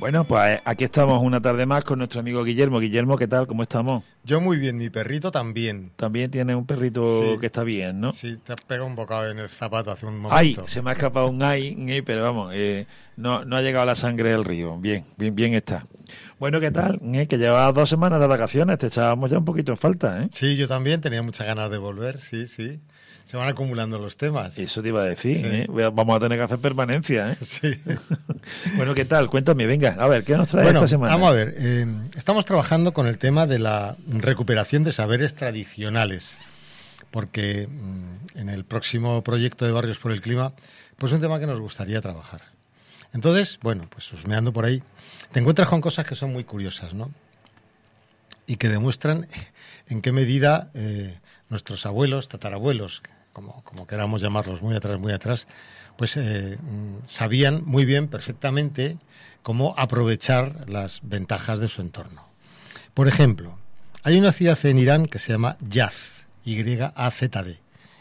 Bueno, pues aquí estamos una tarde más con nuestro amigo Guillermo. Guillermo, ¿qué tal? ¿Cómo estamos? Yo muy bien, mi perrito también. También tiene un perrito Sí. Que está bien, ¿no? Sí, te has pegado un bocado en el zapato hace un momento. ¡Ay! Se me ha escapado un ay, pero vamos, no ha llegado la sangre del río. Bien está. Bueno, ¿qué tal? Que llevabas 2 semanas de vacaciones, te echábamos ya un poquito en falta, ¿eh? Sí, yo también tenía muchas ganas de volver, sí. Se van acumulando los temas. Eso te iba a decir, Sí. ¿eh? Vamos a tener que hacer permanencia, ¿eh? Sí. Bueno, ¿qué tal? Cuéntame, venga, a ver, ¿qué nos trae Bueno, esta semana? vamos a ver, estamos trabajando con el tema de la recuperación de saberes tradicionales, porque en el próximo proyecto de Barrios por el Clima, pues es un tema que nos gustaría trabajar. Entonces, bueno, pues husmeando por ahí, te encuentras con cosas que son muy curiosas, ¿no? Y que demuestran en qué medida nuestros abuelos, tatarabuelos, como queramos llamarlos, muy atrás, pues sabían muy bien, perfectamente, cómo aprovechar las ventajas de su entorno. Por ejemplo, hay una ciudad en Irán que se llama Yazd, Y-A-Z-D.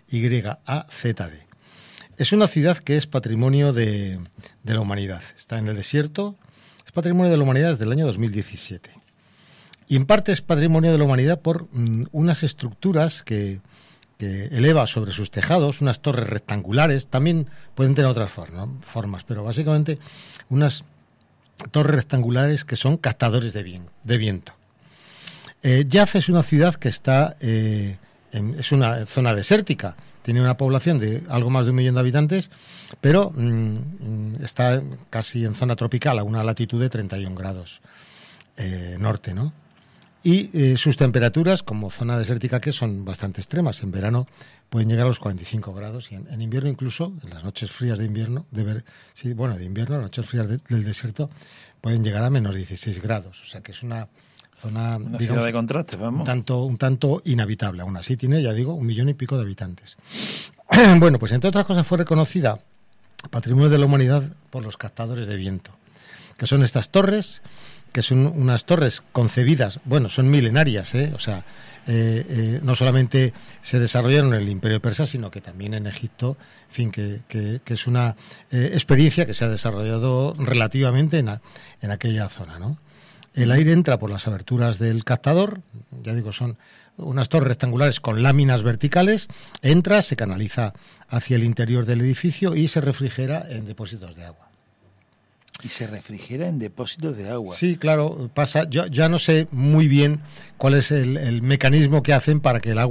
Es una ciudad que es patrimonio de la humanidad. Está en el desierto, es patrimonio de la humanidad desde el año 2017. Y en parte es patrimonio de la humanidad por unas estructuras que eleva sobre sus tejados, unas torres rectangulares, también pueden tener otras formas, pero básicamente unas torres rectangulares que son captadores de viento. Yazd es una ciudad que está, es una zona desértica, tiene una población de algo más de 1 millón de habitantes, pero está casi en zona tropical, a una latitud de 31 grados norte, ¿no? Y sus temperaturas, como zona desértica que son bastante extremas. En verano pueden llegar a los 45 grados y en invierno incluso, en las noches frías de invierno, de invierno, las noches frías del desierto, pueden llegar a menos 16 grados. O sea que es una zona, Una ciudad de contraste, vamos. un tanto inhabitable. Aún así tiene, ya digo, 1 millón y pico de habitantes. Bueno, pues entre otras cosas fue reconocida Patrimonio de la Humanidad por los captadores de viento, que son estas torres, que son unas torres concebidas, bueno, son milenarias, o sea, no solamente se desarrollaron en el Imperio Persa, sino que también en Egipto, en fin, que es una experiencia que se ha desarrollado relativamente en aquella zona, ¿no? El aire entra por las aberturas del captador, ya digo, son unas torres rectangulares con láminas verticales, entra, se canaliza hacia el interior del edificio y se refrigera en depósitos de agua. Y se refrigera en depósitos de agua. Sí, claro, pasa. Yo ya no sé muy bien cuál es el mecanismo que hacen para que el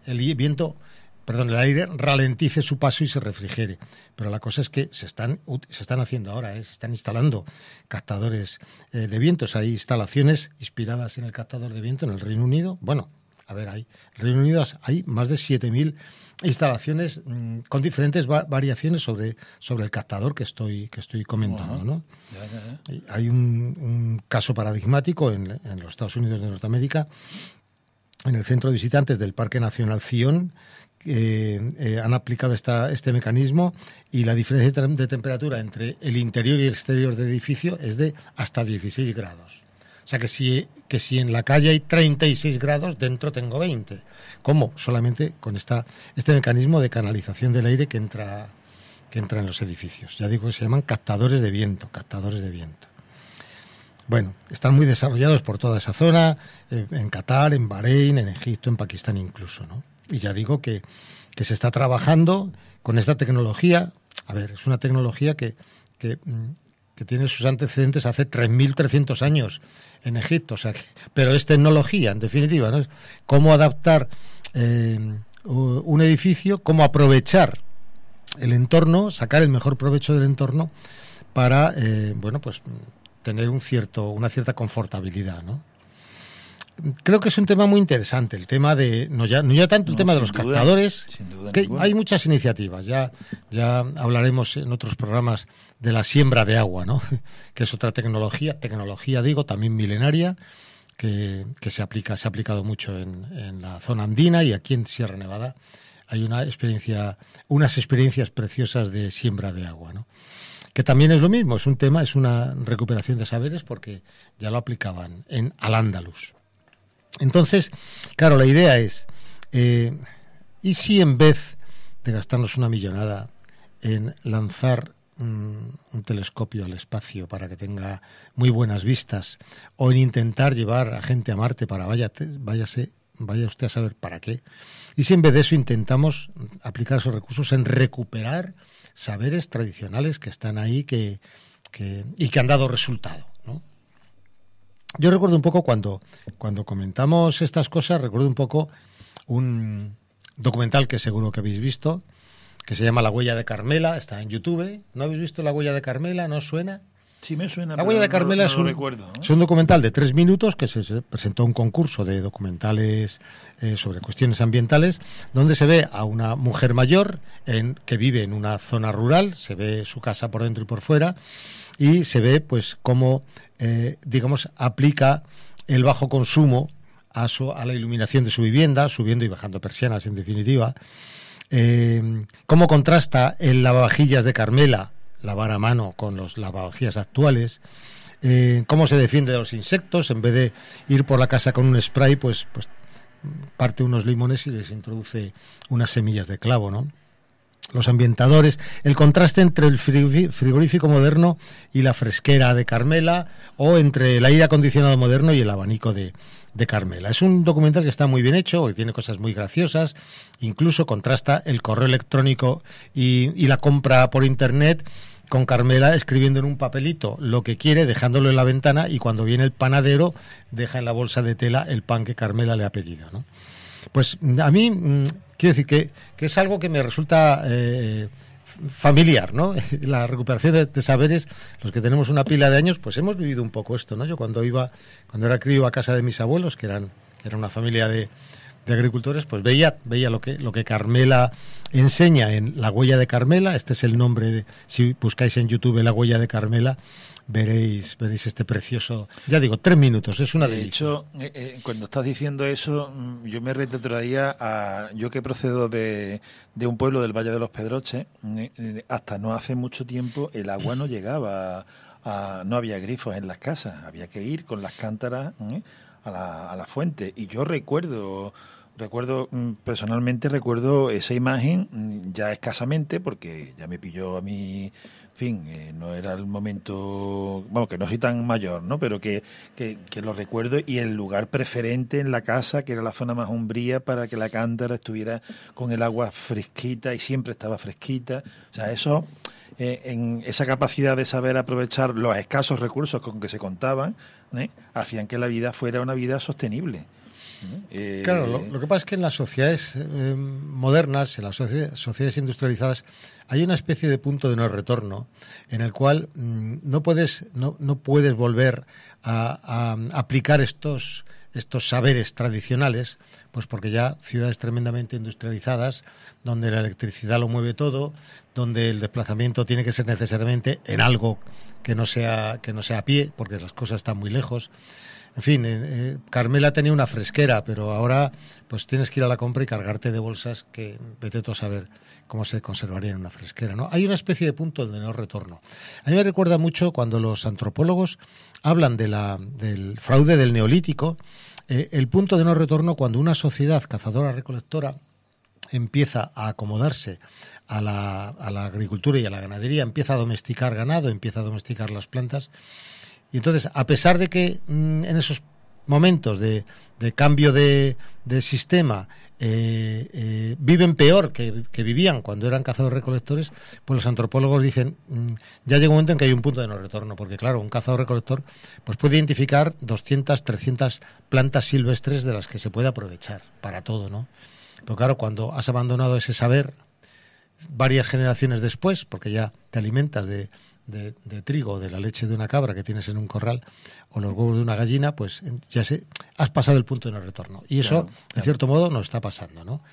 aire ralentice su paso y se refrigere. Pero la cosa es que se están haciendo ahora, se están instalando captadores de vientos. Hay instalaciones inspiradas en el captador de viento en el Reino Unido. Bueno, a ver, en el Reino Unido hay más de 7.000 instalaciones con diferentes variaciones sobre el captador que estoy comentando, ¿no? Ya. Hay un caso paradigmático en los Estados Unidos de Norteamérica, en el centro de visitantes del Parque Nacional Zion, han aplicado este mecanismo y la diferencia de temperatura entre el interior y el exterior del edificio es de hasta 16 grados. O sea que si en la calle hay 36 grados, dentro tengo 20. ¿Cómo? Solamente con este mecanismo de canalización del aire que entra en los edificios. Ya digo que se llaman captadores de viento. Bueno, están muy desarrollados por toda esa zona, en Qatar, en Bahrein, en Egipto, en Pakistán incluso, ¿no? Y ya digo que se está trabajando con esta tecnología. A ver, es una tecnología que tiene sus antecedentes hace 3.300 años en Egipto, o sea, pero es tecnología, en definitiva, ¿no? Cómo adaptar un edificio, cómo aprovechar el entorno, sacar el mejor provecho del entorno para, pues tener una cierta confortabilidad, ¿no? Creo que es un tema muy interesante, el tema de no ya tanto el tema de los captadores, que hay muchas iniciativas, ya hablaremos en otros programas de la siembra de agua, ¿no? Que es otra tecnología digo, también milenaria, que se ha aplicado mucho en la zona andina y aquí en Sierra Nevada hay unas experiencias preciosas de siembra de agua, ¿no? Que también es lo mismo, es una recuperación de saberes porque ya lo aplicaban en Al-Ándalus. Entonces, claro, la idea es, ¿y si en vez de gastarnos una millonada en lanzar un telescopio al espacio para que tenga muy buenas vistas, o en intentar llevar a gente a Marte para vaya usted a saber para qué. Y si en vez de eso intentamos aplicar esos recursos en recuperar saberes tradicionales que están ahí y que han dado resultado, ¿no? Yo recuerdo un poco cuando comentamos estas cosas, recuerdo un poco un documental que seguro que habéis visto, que se llama La huella de Carmela, está en YouTube. ¿No habéis visto La huella de Carmela? ¿No os suena? Sí me suena, La huella de Carmela es un documental de 3 minutos que se presentó a un concurso de documentales sobre cuestiones ambientales, donde se ve a una mujer mayor que vive en una zona rural, se ve su casa por dentro y por fuera, y se ve pues cómo, digamos, aplica el bajo consumo a la iluminación de su vivienda, subiendo y bajando persianas, en definitiva. Cómo contrasta el lavavajillas de Carmela, lavar a mano, con los lavavajillas actuales. Cómo se defiende de los insectos, en vez de ir por la casa con un spray, pues parte unos limones y les introduce unas semillas de clavo, ¿no? Los ambientadores, el contraste entre el frigorífico moderno y la fresquera de Carmela, o entre el aire acondicionado moderno y el abanico de Carmela. Es un documental que está muy bien hecho, que tiene cosas muy graciosas, incluso contrasta el correo electrónico y la compra por internet, con Carmela escribiendo en un papelito lo que quiere, dejándolo en la ventana, y cuando viene el panadero deja en la bolsa de tela el pan que Carmela le ha pedido, ¿no? Pues a mí, quiero decir que es algo que me resulta familiar, ¿no? La recuperación de saberes, los que tenemos una pila de años, pues hemos vivido un poco esto, ¿no? Yo cuando era crío, iba a casa de mis abuelos, que era una familia de agricultores, pues veía lo que Carmela enseña en La huella de Carmela. Este es el nombre si buscáis en YouTube La huella de Carmela, veréis este precioso, ya digo, 3 minutos, es una delicia. De hecho, cuando estás diciendo eso, yo me retrotraía yo que procedo de un pueblo del Valle de los Pedroches. Hasta no hace mucho tiempo el agua no llegaba, no había grifos en las casas, había que ir con las cántaras a la fuente. Y yo personalmente recuerdo esa imagen ya escasamente, porque ya me pilló a mí, en fin, no era el momento, bueno, que no soy tan mayor, ¿no? Pero que lo recuerdo, y el lugar preferente en la casa, que era la zona más umbría, para que la cántara estuviera con el agua fresquita, y siempre estaba fresquita. O sea, eso, en esa capacidad de saber aprovechar los escasos recursos con que se contaban, hacían que la vida fuera una vida sostenible. Claro, lo que pasa es que en las sociedades modernas, en las sociedades industrializadas, hay una especie de punto de no retorno en el cual no puedes volver a aplicar estos saberes tradicionales, pues porque ya ciudades tremendamente industrializadas, donde la electricidad lo mueve todo, donde el desplazamiento tiene que ser necesariamente en algo que no sea a pie, porque las cosas están muy lejos. En fin, Carmela tenía una fresquera, pero ahora pues tienes que ir a la compra y cargarte de bolsas que vete tú a saber cómo se conservaría en una fresquera, ¿no? Hay una especie de punto de no retorno. A mí me recuerda mucho cuando los antropólogos hablan del fraude del Neolítico, el punto de no retorno cuando una sociedad cazadora-recolectora empieza a acomodarse a la agricultura y a la ganadería, empieza a domesticar ganado, empieza a domesticar las plantas. Y entonces, a pesar de que en esos momentos de cambio de sistema viven peor que vivían cuando eran cazadores-recolectores, pues los antropólogos dicen, ya llega un momento en que hay un punto de no retorno, porque claro, un cazador-recolector pues puede identificar 200, 300 plantas silvestres de las que se puede aprovechar para todo, ¿no? Pero claro, cuando has abandonado ese saber varias generaciones después, porque ya te alimentas de trigo, de la leche de una cabra que tienes en un corral, o los huevos de una gallina, pues ya has pasado el punto de no retorno. Y eso, claro, en cierto modo, nos está pasando, ¿no?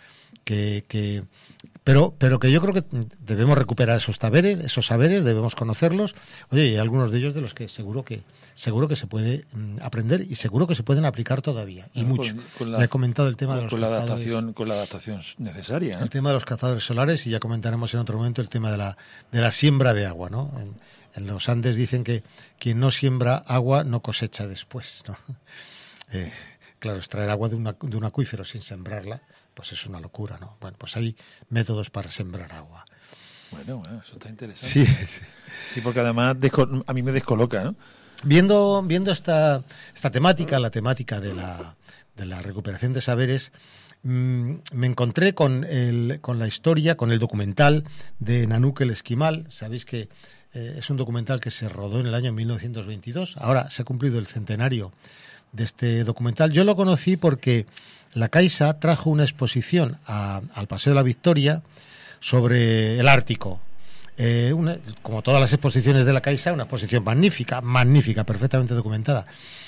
Pero que yo creo que debemos recuperar esos saberes, debemos conocerlos. Oye, y hay algunos de ellos de los que seguro que se puede aprender y seguro que se pueden aplicar todavía, y mucho. Ya he comentado el tema de los cazadores. Con la adaptación necesaria. El tema de los cazadores solares, y ya comentaremos en otro momento el tema de la siembra de agua, ¿no? En los Andes dicen que quien no siembra agua no cosecha después, ¿no? Claro, extraer agua de un acuífero sin sembrarla, pues es una locura, ¿no? Bueno, pues hay métodos para sembrar agua. Bueno, eso está interesante. Sí, sí, porque además a mí me descoloca, ¿no? Viendo esta temática, la temática de la recuperación de saberes, me encontré con la historia, con el documental de Nanook el Esquimal. Sabéis que es un documental que se rodó en el año 1922. Ahora se ha cumplido el centenario de este documental. Yo lo conocí porque la Caixa trajo una exposición al Paseo de la Victoria sobre el Ártico. Como todas las exposiciones de la Caixa, una exposición magnífica, perfectamente documentada.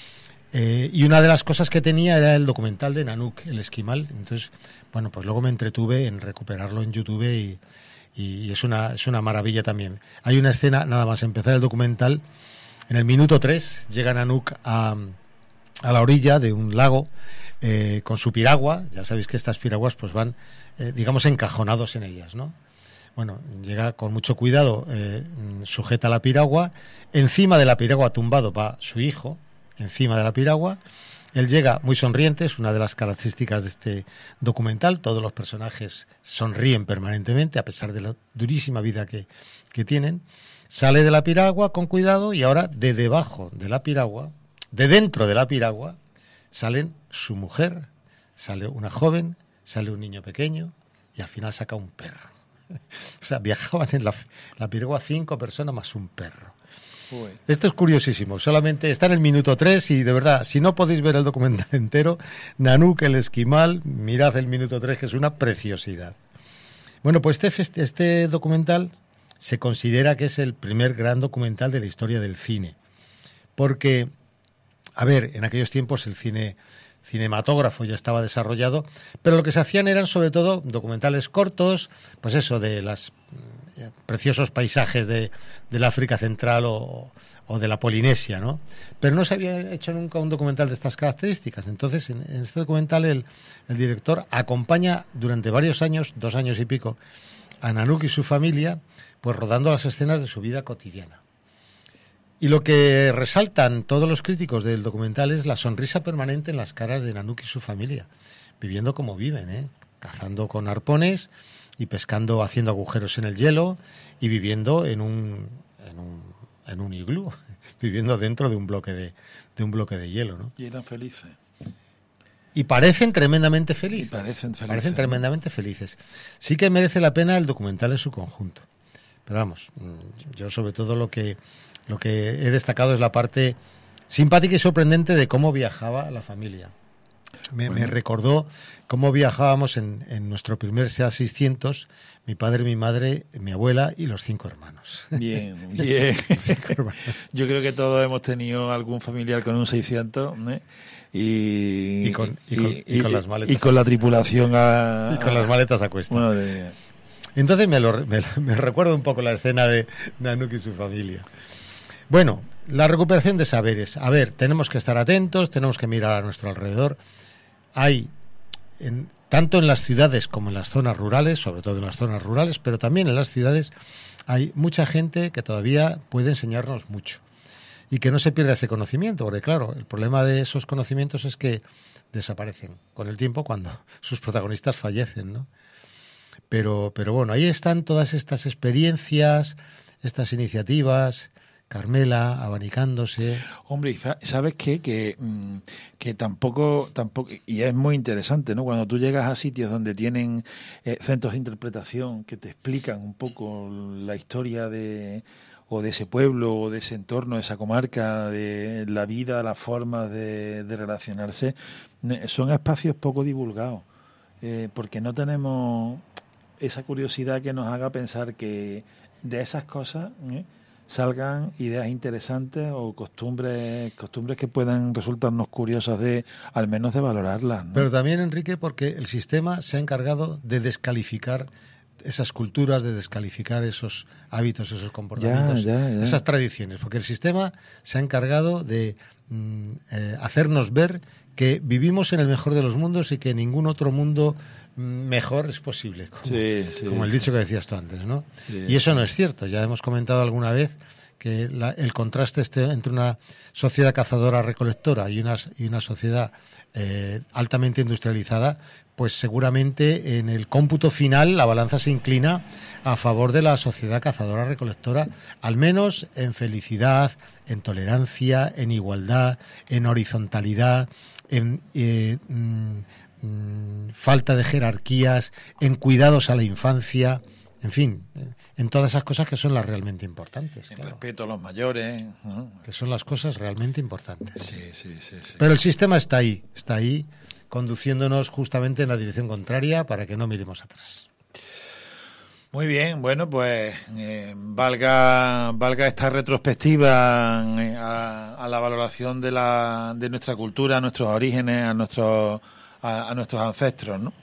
Y una de las cosas que tenía era el documental de Nanook el Esquimal. Entonces, bueno, pues luego me entretuve en recuperarlo en YouTube y es una maravilla también. Hay una escena, nada más empezar el documental, en el minuto 3 llega Nanook a la orilla de un lago con su piragua. Ya sabéis que estas piraguas pues van, digamos, encajonados en ellas, ¿no? Bueno, llega con mucho cuidado, sujeta la piragua. Encima de la piragua tumbado va su hijo, encima de la piragua. Él llega muy sonriente, es una de las características de este documental. Todos los personajes sonríen permanentemente, a pesar de la durísima vida que tienen. Sale de la piragua con cuidado y ahora de debajo de la piragua, de dentro de la piragua, salen su mujer, sale una joven, sale un niño pequeño y al final saca un perro. O sea, viajaban en la piragua 5 personas más un perro. Uy. Esto es curiosísimo. Solamente está en el minuto 3 y de verdad, si no podéis ver el documental entero, Nanook el Esquimal, mirad el minuto 3, que es una preciosidad. Bueno, pues este documental se considera que es el primer gran documental de la historia del cine. Porque, a ver, en aquellos tiempos el cine cinematógrafo ya estaba desarrollado, pero lo que se hacían eran sobre todo documentales cortos, pues eso, de los preciosos paisajes del África Central o de la Polinesia, ¿no? Pero no se había hecho nunca un documental de estas características. Entonces, en este documental el director acompaña durante varios años, 2 años y pico, a Nanook y su familia, pues rodando las escenas de su vida cotidiana. Y lo que resaltan todos los críticos del documental es la sonrisa permanente en las caras de Nanook y su familia, viviendo como viven, cazando con arpones y pescando, haciendo agujeros en el hielo y viviendo en un iglú, viviendo dentro de un bloque de hielo, ¿no? Y eran felices. Y parecen tremendamente felices. Parecen tremendamente felices. Sí que merece la pena el documental en su conjunto. Pero vamos, yo sobre todo lo que he destacado es la parte simpática y sorprendente de cómo viajaba la familia. Me recordó cómo viajábamos en nuestro primer SEAT 600, mi padre, mi madre, mi abuela y los 5 hermanos. Bien. Yo creo que todos hemos tenido algún familiar con un 600, ¿eh? Y con las maletas. Y con la tripulación y con las maletas a cuesta. Entonces me recuerda un poco la escena de Nanook y su familia. Bueno, la recuperación de saberes. A ver, tenemos que estar atentos, tenemos que mirar a nuestro alrededor. Hay, tanto en las ciudades como en las zonas rurales, sobre todo en las zonas rurales, pero también en las ciudades, hay mucha gente que todavía puede enseñarnos mucho. Y que no se pierda ese conocimiento, porque claro, el problema de esos conocimientos es que desaparecen con el tiempo cuando sus protagonistas fallecen, ¿no? Pero bueno, ahí están todas estas experiencias, estas iniciativas, Carmela abanicándose. Hombre, ¿sabes qué? Que tampoco, y es muy interesante, ¿no? Cuando tú llegas a sitios donde tienen centros de interpretación que te explican un poco la historia de ese pueblo, o de ese entorno, de esa comarca, de la vida, las formas de relacionarse, son espacios poco divulgados, porque no tenemos esa curiosidad que nos haga pensar que de esas cosas salgan ideas interesantes o costumbres que puedan resultarnos curiosas al menos de valorarlas, ¿no? Pero también, Enrique, porque el sistema se ha encargado de descalificar esas culturas, de descalificar esos hábitos, esos comportamientos, esas tradiciones, porque el sistema se ha encargado de hacernos ver que vivimos en el mejor de los mundos y que ningún otro mundo mejor es posible, como el dicho que decías tú antes, ¿no? Sí, y eso no es cierto. Ya hemos comentado alguna vez el contraste entre una sociedad cazadora-recolectora y una sociedad altamente industrializada, pues seguramente en el cómputo final la balanza se inclina a favor de la sociedad cazadora-recolectora, al menos en felicidad, en tolerancia, en igualdad, en horizontalidad, en falta de jerarquías, en cuidados a la infancia, en fin, en todas esas cosas que son las realmente importantes. En claro. respeto a los mayores, ¿no? Que son las cosas realmente importantes. Sí. Pero el sistema está ahí, conduciéndonos justamente en la dirección contraria para que no miremos atrás. Muy bien, bueno, pues valga esta retrospectiva a la valoración de nuestra cultura, a nuestros orígenes, a nuestros ancestros, ¿no?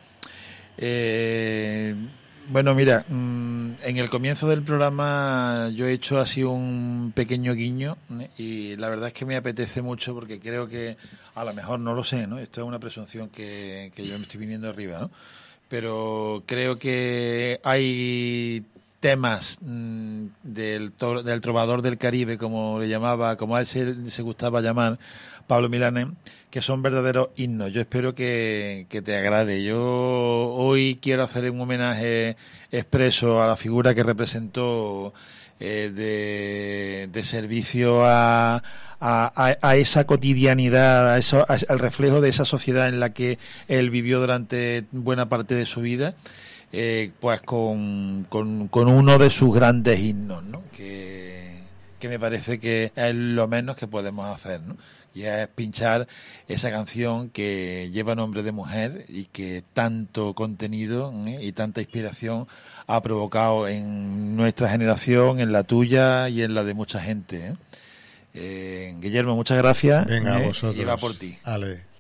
Bueno, mira, en el comienzo del programa yo he hecho así un pequeño guiño, y la verdad es que me apetece mucho porque creo que, a lo mejor no lo sé, ¿no? Esto es una presunción que yo me estoy viniendo arriba, ¿no? Pero creo que hay temas del trovador del Caribe, como le llamaba, como a él se gustaba llamar, Pablo Milanés, que son verdaderos himnos. Yo espero que te agrade. Yo hoy quiero hacer un homenaje expreso a la figura que representó de servicio a esa cotidianidad, al reflejo de esa sociedad en la que él vivió durante buena parte de su vida, pues con uno de sus grandes himnos, ¿no? Que me parece que es lo menos que podemos hacer, ¿no? Y es pinchar esa canción que lleva nombre de mujer y que tanto contenido y tanta inspiración ha provocado en nuestra generación, en la tuya y en la de mucha gente. Guillermo, muchas gracias. Venga, a vosotros. Y va por ti. Ale.